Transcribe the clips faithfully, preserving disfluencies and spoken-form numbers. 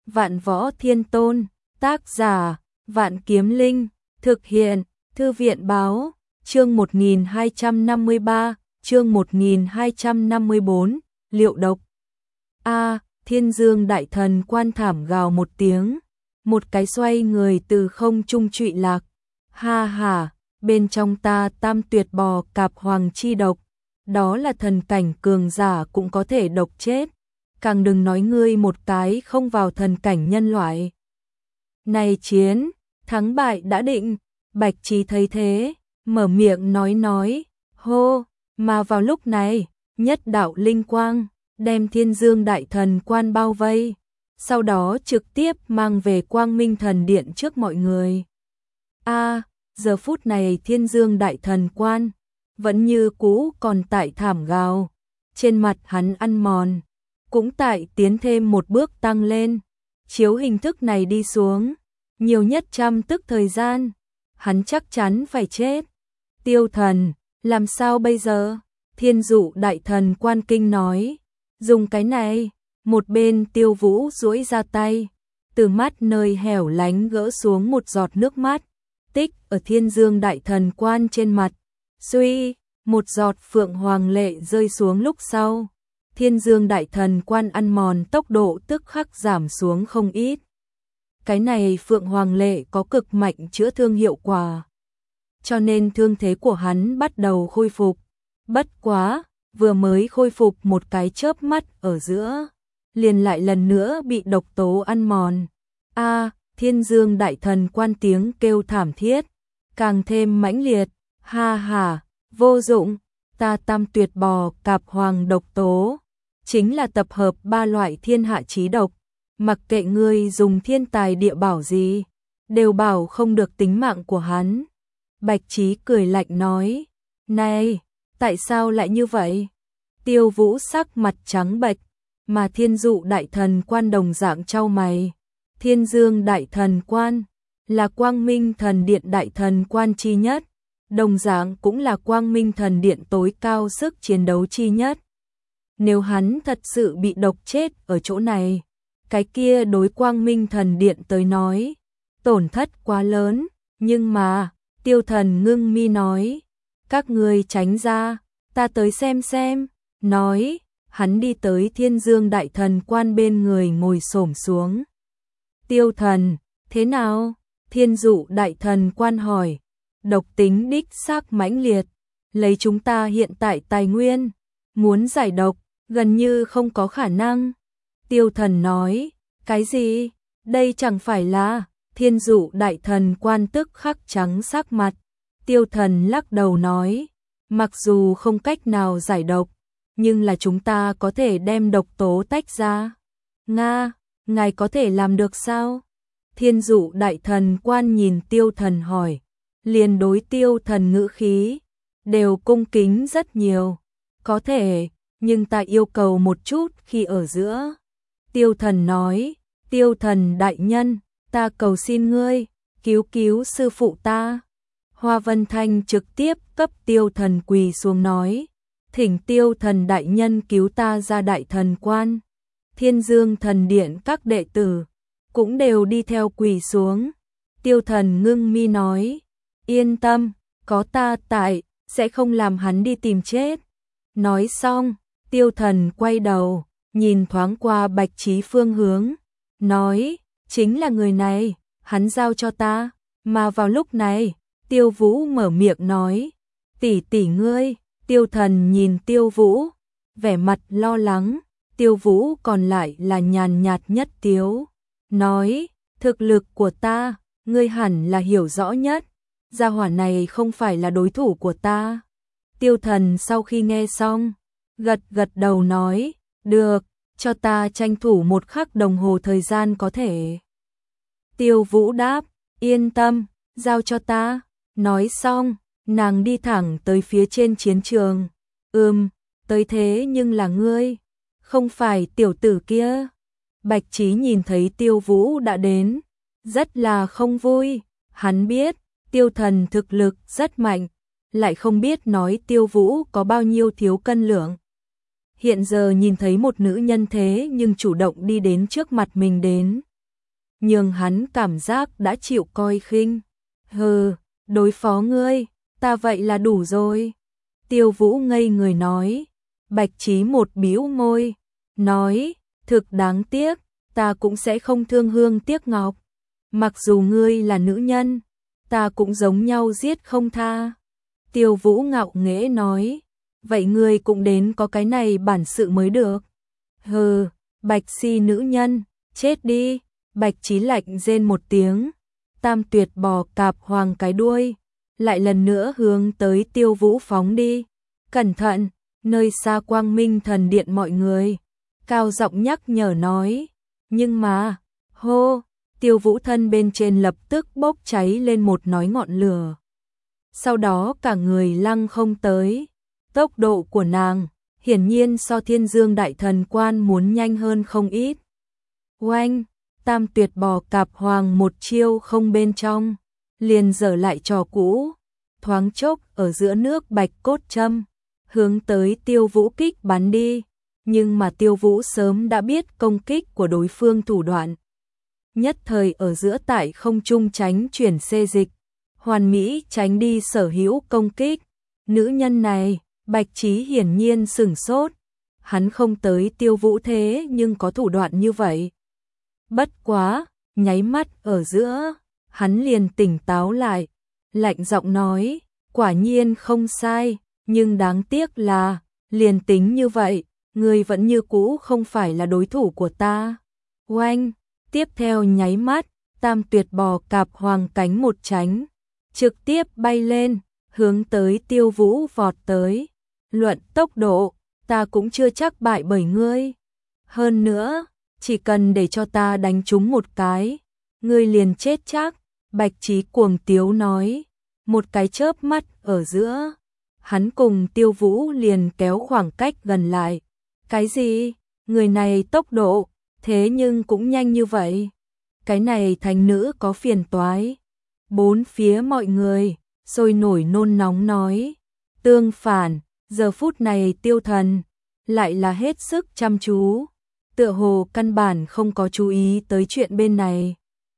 Vạn Võ Thiên Tôn, tác giả, Vạn Kiếm Linh, thực hiện, Thư viện báo, chương một nghìn hai trăm năm mươi ba, chương một nghìn hai trăm năm mươi bốn, liệu độc. A, Thiên Dương Đại Thần Quan thảm gào một tiếng, một cái xoay người từ không trung trụy lạc. Ha ha, bên trong ta tam tuyệt bò cạp hoàng chi độc, đó là thần cảnh cường giả cũng có thể độc chết, càng đừng nói ngươi một cái không vào thần cảnh nhân loại. Này chiến, thắng bại đã định, Bạch Trí thấy thế, mở miệng nói nói, hô, mà vào lúc này, nhất đạo linh quang, đem Thiên Dương Đại Thần Quan bao vây, sau đó trực tiếp mang về Quang Minh Thần Điện trước mọi người. A, giờ phút này Thiên Dương Đại Thần Quan vẫn như cũ còn tại thảm gào, trên mặt hắn ăn mòn, cũng tại tiến thêm một bước tăng lên. Chiếu hình thức này đi xuống, nhiều nhất trăm tức thời gian, hắn chắc chắn phải chết. Tiêu Thần, làm sao bây giờ? Thiên Dụ Đại Thần Quan kinh nói, dùng cái này. Một bên Tiêu Vũ duỗi ra tay, từ mắt nơi hẻo lánh gỡ xuống một giọt nước mắt, tích ở Thiên Dương Đại Thần Quan trên mặt. Suy, một giọt phượng hoàng lệ rơi xuống lúc sau, Thiên Dương Đại Thần Quan ăn mòn tốc độ tức khắc giảm xuống không ít. Cái này phượng hoàng lệ có cực mạnh chữa thương hiệu quả, cho nên thương thế của hắn bắt đầu khôi phục. Bất quá, vừa mới khôi phục một cái chớp mắt ở giữa, liền lại lần nữa bị độc tố ăn mòn. A, Thiên Dương Đại Thần Quan tiếng kêu thảm thiết, càng thêm mãnh liệt. Ha ha, vô dụng, ta tam tuyệt bò cạp hoàng độc tố, chính là tập hợp ba loại thiên hạ chí độc, mặc kệ ngươi dùng thiên tài địa bảo gì, đều bảo không được tính mạng của hắn. Bạch Trí cười lạnh nói, này, tại sao lại như vậy? Tiêu Vũ sắc mặt trắng bệch, mà Thiên Dụ Đại Thần Quan đồng dạng chau mày. Thiên Dương Đại Thần Quan là Quang Minh Thần Điện Đại Thần Quan chi nhất, đồng dạng cũng là Quang Minh Thần Điện tối cao sức chiến đấu chi nhất. Nếu hắn thật sự bị độc chết ở chỗ này, cái kia đối Quang Minh Thần Điện tới nói, tổn thất quá lớn, nhưng mà, Tiêu Thần ngưng mi nói, các ngươi tránh ra, ta tới xem xem, nói, hắn đi tới Thiên Dương Đại Thần Quan bên người ngồi xổm xuống. Tiêu Thần, thế nào? Thiên Dụ Đại Thần Quan hỏi, độc tính đích xác mãnh liệt, lấy chúng ta hiện tại tài nguyên, muốn giải độc, gần như không có khả năng. Tiêu Thần nói, cái gì? Đây chẳng phải là... Thiên Dụ Đại Thần Quan tức khắc trắng sắc mặt. Tiêu Thần lắc đầu nói, mặc dù không cách nào giải độc, nhưng là chúng ta có thể đem độc tố tách ra. Nga, ngài có thể làm được sao? Thiên Dụ Đại Thần Quan nhìn Tiêu Thần hỏi, liền đối Tiêu Thần ngữ khí, đều cung kính rất nhiều. Có thể, nhưng ta yêu cầu một chút khi ở giữa. Tiêu Thần nói, Tiêu Thần đại nhân, ta cầu xin ngươi, cứu cứu sư phụ ta. Hoa Vân Thanh trực tiếp cấp Tiêu Thần quỳ xuống nói, thỉnh Tiêu Thần đại nhân cứu ta ra Đại Thần Quan. Thiên Dương Thần Điện các đệ tử cũng đều đi theo quỳ xuống. Tiêu Thần ngưng mi nói, yên tâm, có ta tại, sẽ không làm hắn đi tìm chết. Nói xong, Tiêu Thần quay đầu, nhìn thoáng qua Bạch Trí phương hướng, nói, chính là người này, hắn giao cho ta. Mà vào lúc này, Tiêu Vũ mở miệng nói, tỷ tỷ ngươi. Tiêu Thần nhìn Tiêu Vũ, vẻ mặt lo lắng. Tiêu Vũ còn lại là nhàn nhạt nhất tiếu, nói, thực lực của ta, ngươi hẳn là hiểu rõ nhất, gia hỏa này không phải là đối thủ của ta. Tiêu Thần sau khi nghe xong, gật gật đầu nói, được, cho ta tranh thủ một khắc đồng hồ thời gian có thể. Tiêu Vũ đáp, yên tâm, giao cho ta. Nói xong, nàng đi thẳng tới phía trên chiến trường. Ừm, tới thế nhưng là ngươi, không phải tiểu tử kia. Bạch Trí nhìn thấy Tiêu Vũ đã đến, rất là không vui. Hắn biết, Tiêu Thần thực lực rất mạnh, lại không biết nói Tiêu Vũ có bao nhiêu thiếu cân lượng. Hiện giờ nhìn thấy một nữ nhân thế nhưng chủ động đi đến trước mặt mình đến, nhưng hắn cảm giác đã chịu coi khinh. Hừ, đối phó ngươi, ta vậy là đủ rồi. Tiêu Vũ ngây người nói. Bạch Trí một bĩu môi, nói, thực đáng tiếc, ta cũng sẽ không thương hương tiếc ngọc. Mặc dù ngươi là nữ nhân, ta cũng giống nhau giết không tha. Tiêu Vũ ngạo nghễ nói, vậy ngươi cũng đến có cái này bản sự mới được. Hừ, Bạch si nữ nhân, chết đi. Bạch Trí lạnh rên một tiếng, tam tuyệt bò cạp hoàng cái đuôi, lại lần nữa hướng tới Tiêu Vũ phóng đi. Cẩn thận, nơi xa Quang Minh thần điện mọi người. Cao giọng nhắc nhở nói, nhưng mà, hô, Tiêu Vũ thân bên trên lập tức bốc cháy lên một nói ngọn lửa. Sau đó cả người lăng không tới, tốc độ của nàng, hiển nhiên so Thiên Dương Đại Thần Quan muốn nhanh hơn không ít. Oanh, tam tuyệt bò cạp hoàng một chiêu không bên trong, liền dở lại trò cũ, thoáng chốc ở giữa nước bạch cốt châm, hướng tới Tiêu Vũ kích bắn đi, nhưng mà Tiêu Vũ sớm đã biết công kích của đối phương thủ đoạn. Nhất thời ở giữa tại không trung tránh chuyển xê dịch, hoàn mỹ tránh đi sở hữu công kích. Nữ nhân này, Bạch Trí hiển nhiên sửng sốt, hắn không tới Tiêu Vũ thế nhưng có thủ đoạn như vậy. Bất quá, nháy mắt ở giữa, hắn liền tỉnh táo lại, lạnh giọng nói, quả nhiên không sai, nhưng đáng tiếc là, liền tính như vậy, ngươi vẫn như cũ không phải là đối thủ của ta. Oanh, tiếp theo nháy mắt, tam tuyệt bò cạp hoàng cánh một tránh, trực tiếp bay lên, hướng tới Tiêu Vũ vọt tới. Luận tốc độ, ta cũng chưa chắc bại bởi ngươi. Hơn nữa, chỉ cần để cho ta đánh trúng một cái, ngươi liền chết chắc. Bạch Trí cuồng tiếu nói, một cái chớp mắt ở giữa, hắn cùng Tiêu Vũ liền kéo khoảng cách gần lại. Cái gì? Người này tốc độ, thế nhưng cũng nhanh như vậy. Cái này thánh nữ có phiền toái. Bốn phía mọi người, sôi nổi nôn nóng nói. Tương phản, giờ phút này Tiêu Thần, lại là hết sức chăm chú. Tựa hồ căn bản không có chú ý tới chuyện bên này.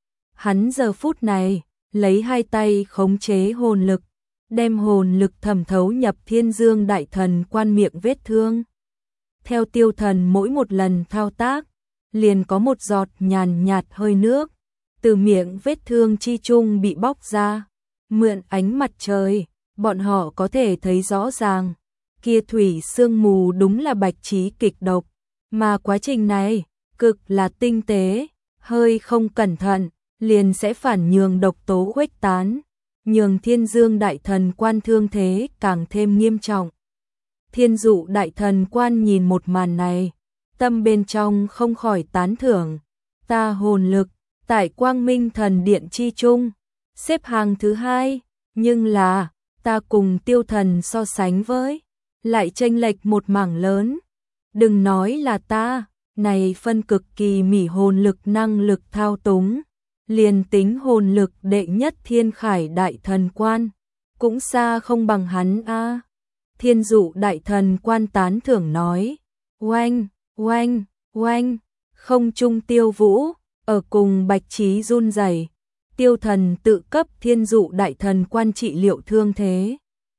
Hắn giờ phút này, lấy hai tay khống chế hồn lực, đem hồn lực thẩm thấu nhập Thiên Dương Đại Thần Quan miệng vết thương. Theo Tiêu Thần mỗi một lần thao tác, liền có một giọt nhàn nhạt hơi nước từ miệng vết thương chi chung bị bóc ra. Mượn ánh mặt trời, bọn họ có thể thấy rõ ràng, kia thủy sương mù đúng là Bạch Trí kịch độc, mà quá trình này cực là tinh tế, hơi không cẩn thận liền sẽ phản nhường độc tố khuếch tán, nhường Thiên Dương Đại Thần Quan thương thế càng thêm nghiêm trọng. Thiên Dụ Đại Thần Quan nhìn một màn này, tâm bên trong không khỏi tán thưởng, ta hồn lực tại Quang Minh Thần Điện chi chung xếp hàng thứ hai, nhưng là ta cùng Tiêu Thần so sánh với lại chênh lệch một mảng lớn. Đừng nói là ta, này phân cực kỳ mỉ hồn lực năng lực thao túng, liền tính hồn lực đệ nhất Thiên Khải Đại Thần Quan, cũng xa không bằng hắn a. Thiên Dụ Đại Thần Quan tán thưởng nói, oanh, oanh, oanh, không trung Tiêu Vũ, ở cùng Bạch Trí run rẩy. Tiêu Thần tự cấp Thiên Dụ Đại Thần Quan trị liệu thương thế.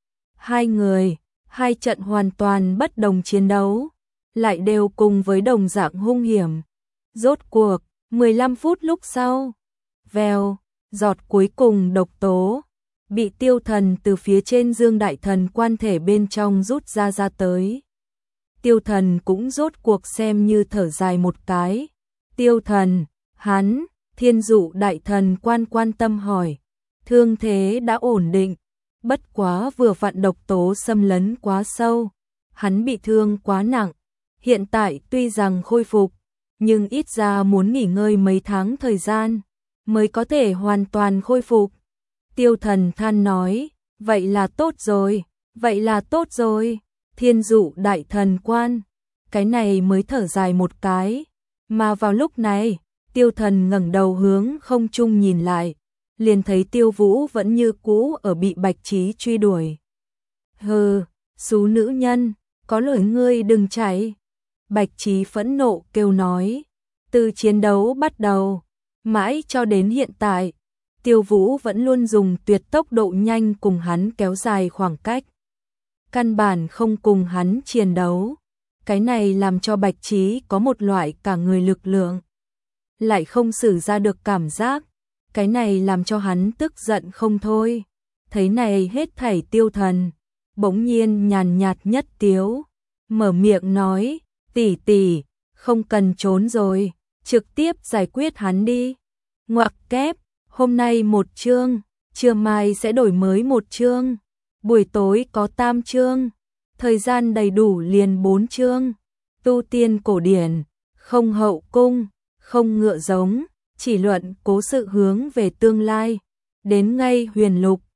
Hai người, hai trận hoàn toàn bất đồng chiến đấu, lại đều cùng với đồng dạng hung hiểm. Rốt cuộc, mười lăm phút lúc sau, vèo, giọt cuối cùng độc tố bị Tiêu Thần từ phía trên Dương Đại Thần Quan thể bên trong rút ra ra tới. Tiêu Thần cũng rốt cuộc xem như thở dài một cái. Tiêu Thần, hắn, Thiên Dụ Đại Thần Quan quan tâm hỏi, thương thế đã ổn định, bất quá vừa vặn độc tố xâm lấn quá sâu, hắn bị thương quá nặng, hiện tại tuy rằng khôi phục, nhưng ít ra muốn nghỉ ngơi mấy tháng thời gian, mới có thể hoàn toàn khôi phục. Tiêu Thần than nói, vậy là tốt rồi, vậy là tốt rồi. Thiên Dụ Đại Thần Quan, cái này mới thở dài một cái, mà vào lúc này, Tiêu Thần ngẩng đầu hướng không trung nhìn lại, liền thấy Tiêu Vũ vẫn như cũ ở bị Bạch Trí truy đuổi. Hừ, xú nữ nhân, có lời ngươi đừng chạy. Bạch Trí phẫn nộ kêu nói, từ chiến đấu bắt đầu, Mãi cho đến hiện tại, Tiêu Vũ vẫn luôn dùng tuyệt tốc độ nhanh cùng hắn kéo dài khoảng cách. Căn bản không cùng hắn chiến đấu. Cái này làm cho Bạch Trí có một loại cả người lực lượng. Lại không sử ra được cảm giác. Cái này làm cho hắn tức giận không thôi. Thấy này hết thảy Tiêu Thần. Bỗng nhiên nhàn nhạt nhất tiếu. Mở miệng nói, tỷ tỷ, không cần trốn rồi. Trực tiếp giải quyết hắn đi. Ngoặc kép, hôm nay một chương, trưa mai sẽ đổi mới một chương. Buổi tối có tam chương. Thời gian đầy đủ liền bốn chương. Tu tiên cổ điển, không hậu cung, không ngựa giống, chỉ luận cố sự hướng về tương lai. Đến ngay huyền lục,